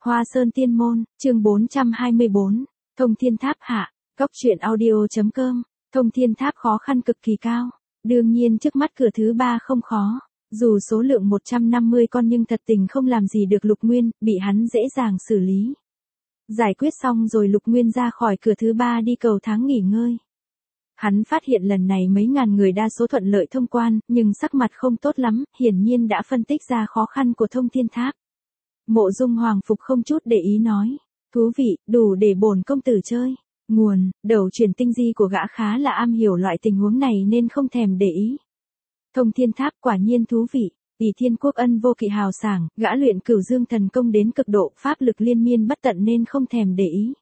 Hoa Sơn Tiên Môn, chương 424, Thông Thiên Tháp hạ, Cốc truyện audio.com, Thông Thiên Tháp khó khăn cực kỳ cao. Đương nhiên trước mắt cửa thứ 3 không khó. Dù số lượng 150 con nhưng thật tình không làm gì được Lục Nguyên, bị hắn dễ dàng xử lý. Giải quyết xong rồi Lục Nguyên ra khỏi cửa thứ 3 đi cầu thang nghỉ ngơi. Hắn phát hiện lần này mấy ngàn người đa số thuận lợi thông quan, nhưng sắc mặt không tốt lắm, hiển nhiên đã phân tích ra khó khăn của Thông Thiên Tháp. Mộ Dung Hoàng Phục không chút để ý nói, thú vị, đủ để bổn công tử chơi. Nguồn, đầu truyền tinh di của gã khá là am hiểu loại tình huống này nên không thèm để ý. Thông Thiên Tháp quả nhiên thú vị, Tỷ Thiên Quốc ân vô kỵ hào sảng, gã luyện Cửu Dương thần công đến cực độ, pháp lực liên miên bất tận nên không thèm để ý.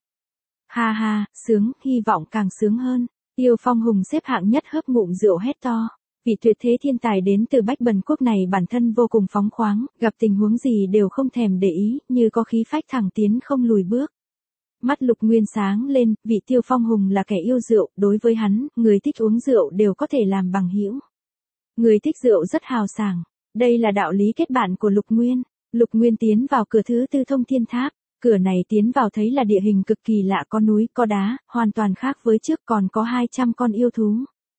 Ha ha, sướng, hy vọng càng sướng hơn. Tiêu Phong Hùng xếp hạng nhất hớp ngụm rượu hét to. Vị tuyệt thế thiên tài đến từ Bách Bần Quốc này bản thân vô cùng phóng khoáng, gặp tình huống gì đều không thèm để ý, như có khí phách thẳng tiến không lùi bước. Mắt Lục Nguyên sáng lên, vị Tiêu Phong Hùng là kẻ yêu rượu, đối với hắn, người thích uống rượu đều có thể làm bằng hữu. Người thích rượu rất hào sảng, đây là đạo lý kết bạn của Lục Nguyên. Lục Nguyên tiến vào cửa thứ 4 Thông Thiên Tháp, cửa này tiến vào thấy là địa hình cực kỳ lạ, có núi, có đá, hoàn toàn khác với trước, còn có 200 con yêu thú.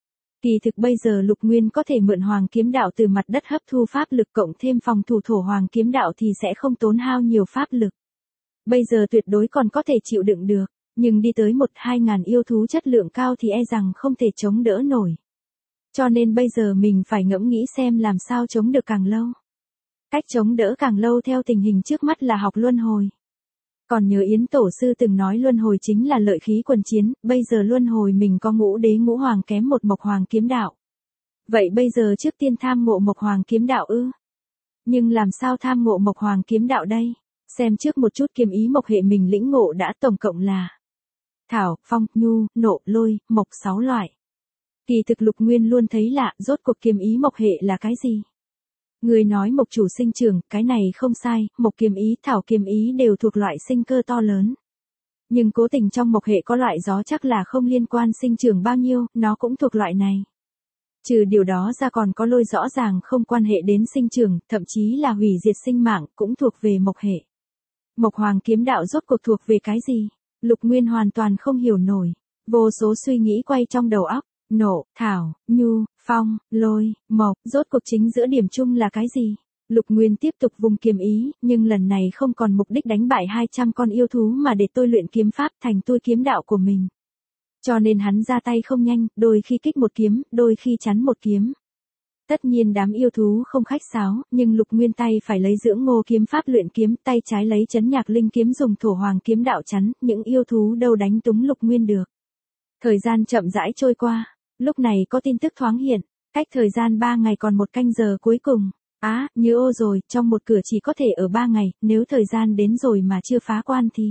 Kỳ thực bây giờ Lục Nguyên có thể mượn Hoàng Kiếm Đạo từ mặt đất hấp thu pháp lực cộng thêm phòng thủ thổ Hoàng Kiếm Đạo thì sẽ không tốn hao nhiều pháp lực. Bây giờ tuyệt đối còn có thể chịu đựng được, nhưng đi tới 1-2 ngàn yêu thú chất lượng cao thì e rằng không thể chống đỡ nổi. Cho nên bây giờ mình phải ngẫm nghĩ xem làm sao chống được càng lâu. Cách chống đỡ càng lâu theo tình hình trước mắt là học luân hồi. Còn nhớ Yến Tổ Sư từng nói luân hồi chính là lợi khí quần chiến, bây giờ luân hồi mình có ngũ đế ngũ hoàng kém một Mộc Hoàng Kiếm Đạo. Vậy bây giờ trước tiên tham ngộ Mộc Hoàng Kiếm Đạo ư? Nhưng làm sao tham ngộ Mộc Hoàng Kiếm Đạo đây? Xem trước một chút kiếm ý mộc hệ mình lĩnh ngộ đã tổng cộng là thảo, phong, nhu, nộ, lôi, mộc 6 loại. Kỳ thực Lục Nguyên luôn thấy lạ, rốt cuộc kiếm ý mộc hệ là cái gì? Người nói mộc chủ sinh trưởng, cái này không sai, mộc kiếm ý, thảo kiếm ý đều thuộc loại sinh cơ to lớn. Nhưng cố tình trong mộc hệ có loại gió chắc là không liên quan sinh trưởng bao nhiêu, nó cũng thuộc loại này. Trừ điều đó ra còn có lôi rõ ràng không quan hệ đến sinh trưởng, thậm chí là hủy diệt sinh mạng, cũng thuộc về mộc hệ. Mộc Hoàng Kiếm Đạo rốt cuộc thuộc về cái gì? Lục Nguyên hoàn toàn không hiểu nổi. Vô số suy nghĩ quay trong đầu óc. Nộ, thảo, nhu, phong, lôi, mộc, rốt cuộc chính giữa điểm chung là cái gì? Lục Nguyên tiếp tục vùng kiếm ý, nhưng lần này không còn mục đích đánh bại 200 con yêu thú mà để tôi luyện kiếm pháp thành tôi kiếm đạo của mình. Cho nên hắn ra tay không nhanh, đôi khi kích một kiếm, đôi khi chắn một kiếm. Tất nhiên đám yêu thú không khách sáo, nhưng Lục Nguyên tay phải lấy dưỡng ngô kiếm pháp luyện kiếm, tay trái lấy chấn nhạc linh kiếm dùng thổ Hoàng Kiếm Đạo chắn, những yêu thú đâu đánh túng Lục Nguyên được. Thời gian chậm rãi trôi qua, lúc này có tin tức thoáng hiện, cách thời gian 3 ngày còn 1 canh giờ cuối cùng. Nhớ ô rồi, trong một cửa chỉ có thể ở 3 ngày, nếu thời gian đến rồi mà chưa phá quan thì.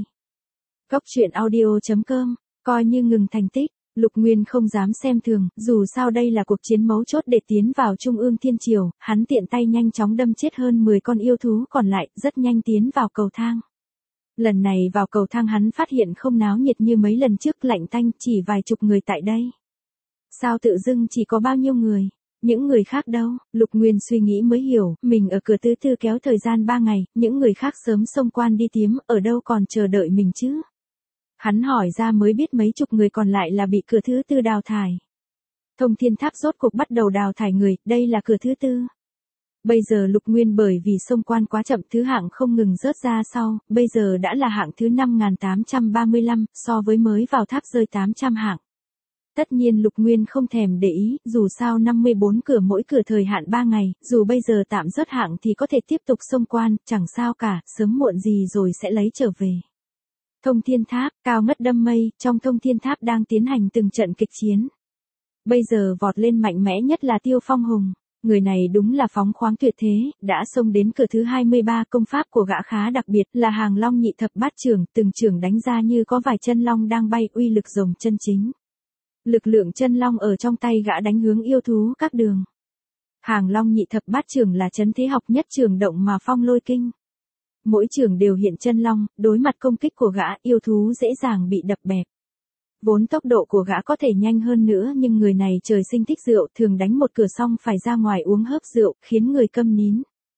Cốc truyện audio.com, coi như ngừng thành tích. Lục Nguyên không dám xem thường, dù sao đây là cuộc chiến mấu chốt để tiến vào Trung ương Thiên Triều, hắn tiện tay nhanh chóng đâm chết hơn 10 con yêu thú còn lại, rất nhanh tiến vào cầu thang. Lần này vào cầu thang hắn phát hiện không náo nhiệt như mấy lần trước, lạnh tanh, chỉ vài chục người tại đây. Sao tự dưng chỉ có bao nhiêu người? Những người khác đâu? Lục Nguyên suy nghĩ mới hiểu, mình ở cửa thứ 4 kéo thời gian 3 ngày, những người khác sớm xông quan đi tiếm, ở đâu còn chờ đợi mình chứ? Hắn hỏi ra mới biết mấy chục người còn lại là bị cửa thứ 4 đào thải. Thông Thiên Tháp rốt cuộc bắt đầu đào thải người, đây là cửa thứ 4. Bây giờ Lục Nguyên bởi vì xông quan quá chậm thứ hạng không ngừng rớt ra sau, bây giờ đã là hạng thứ 5835, so với mới vào tháp rơi 800 hạng. Tất nhiên Lục Nguyên không thèm để ý, dù sao 54 cửa mỗi cửa thời hạn 3 ngày, dù bây giờ tạm rớt hạng thì có thể tiếp tục xông quan, chẳng sao cả, sớm muộn gì rồi sẽ lấy trở về. Thông Thiên Tháp, cao ngất đâm mây, trong Thông Thiên Tháp đang tiến hành từng trận kịch chiến. Bây giờ vọt lên mạnh mẽ nhất là Tiêu Phong Hùng. Người này đúng là phóng khoáng tuyệt thế, đã xông đến cửa thứ 23, công pháp của gã khá đặc biệt là Hàng Long Nhị Thập Bát Chưởng, từng chưởng đánh ra như có vài chân long đang bay, uy lực rồng chân chính. Lực lượng chân long ở trong tay gã đánh hướng yêu thú các đường. Hàng Long Nhị Thập Bát Chưởng là chấn thế học nhất chưởng động mà phong lôi kinh. Mỗi chưởng đều hiện chân long, đối mặt công kích của gã, yêu thú dễ dàng bị đập bẹp. Vốn tốc độ của gã có thể nhanh hơn nữa nhưng người này trời sinh thích rượu, thường đánh một cửa xong phải ra ngoài uống hớp rượu, khiến người câm nín.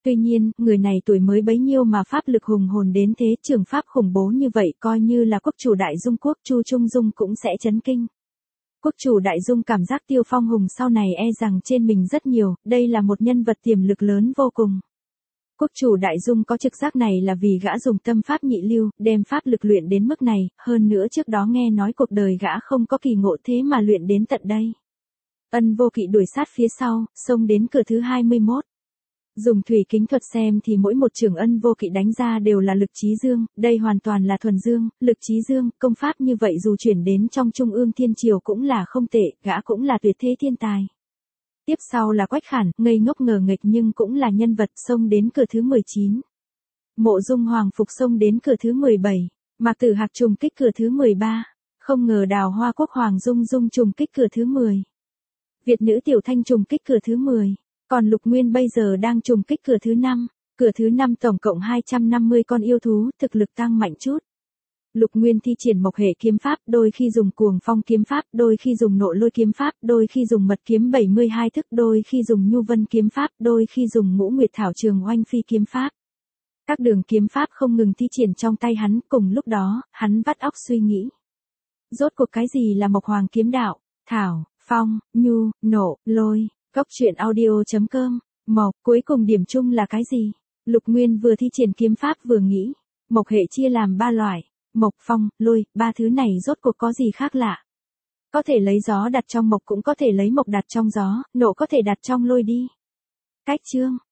Tuy nhiên, người này tuổi mới bấy nhiêu mà pháp lực hùng hồn đến thế, trường pháp khủng bố như vậy, coi như là quốc chủ Đại Dung quốc Chu Trung Dung cũng sẽ chấn kinh. Quốc chủ Đại Dung cảm giác Tiêu Phong Hùng sau này e rằng trên mình rất nhiều, đây là một nhân vật tiềm lực lớn vô cùng. Quốc chủ Đại Dung có trực giác này là vì gã dùng tâm pháp nhị lưu, đem pháp lực luyện đến mức này, hơn nữa trước đó nghe nói cuộc đời gã không có kỳ ngộ thế mà luyện đến tận đây. Ân Vô Kỵ đuổi sát phía sau, xông đến cửa thứ 21. Dùng thủy kính thuật xem thì mỗi một trường Ân Vô Kỵ đánh ra đều là lực trí dương, đây hoàn toàn là thuần dương, lực trí dương, công pháp như vậy dù chuyển đến trong Trung ương Thiên Triều cũng là không tệ, gã cũng là tuyệt thế thiên tài. Tiếp sau là Quách Khản, ngây ngốc ngờ nghệch nhưng cũng là nhân vật, xông đến cửa thứ 19. Mộ Dung Hoàng Phục xông đến cửa thứ 17, Mạc Tử Hạc trùng kích cửa thứ 13, không ngờ Đào Hoa Quốc Hoàng Dung Dung trùng kích cửa thứ 10. Việt nữ Tiểu Thanh trùng kích cửa thứ 10, còn Lục Nguyên bây giờ đang trùng kích cửa thứ 5. Cửa thứ 5 tổng cộng 250 con yêu thú, thực lực tăng mạnh chút. Lục Nguyên thi triển Mộc Hệ kiếm pháp, đôi khi dùng Cuồng Phong kiếm pháp, đôi khi dùng Nộ Lôi kiếm pháp, đôi khi dùng Mật kiếm 72 thức, đôi khi dùng Nhu Vân kiếm pháp, đôi khi dùng Ngũ Nguyệt Thảo Trường Oanh Phi kiếm pháp. Các đường kiếm pháp không ngừng thi triển trong tay hắn, cùng lúc đó, hắn vắt óc suy nghĩ. Rốt cuộc cái gì là Mộc Hoàng kiếm đạo? Thảo, Phong, Nhu, Nộ, Lôi. Góc truyện audio.com. Mộc, cuối cùng điểm chung là cái gì? Lục Nguyên vừa thi triển kiếm pháp vừa nghĩ. Mộc hệ chia làm 3 loại. Mộc, phong, lôi, 3 thứ này rốt cuộc có gì khác lạ? Có thể lấy gió đặt trong mộc cũng có thể lấy mộc đặt trong gió, nộ có thể đặt trong lôi đi. Cách chương.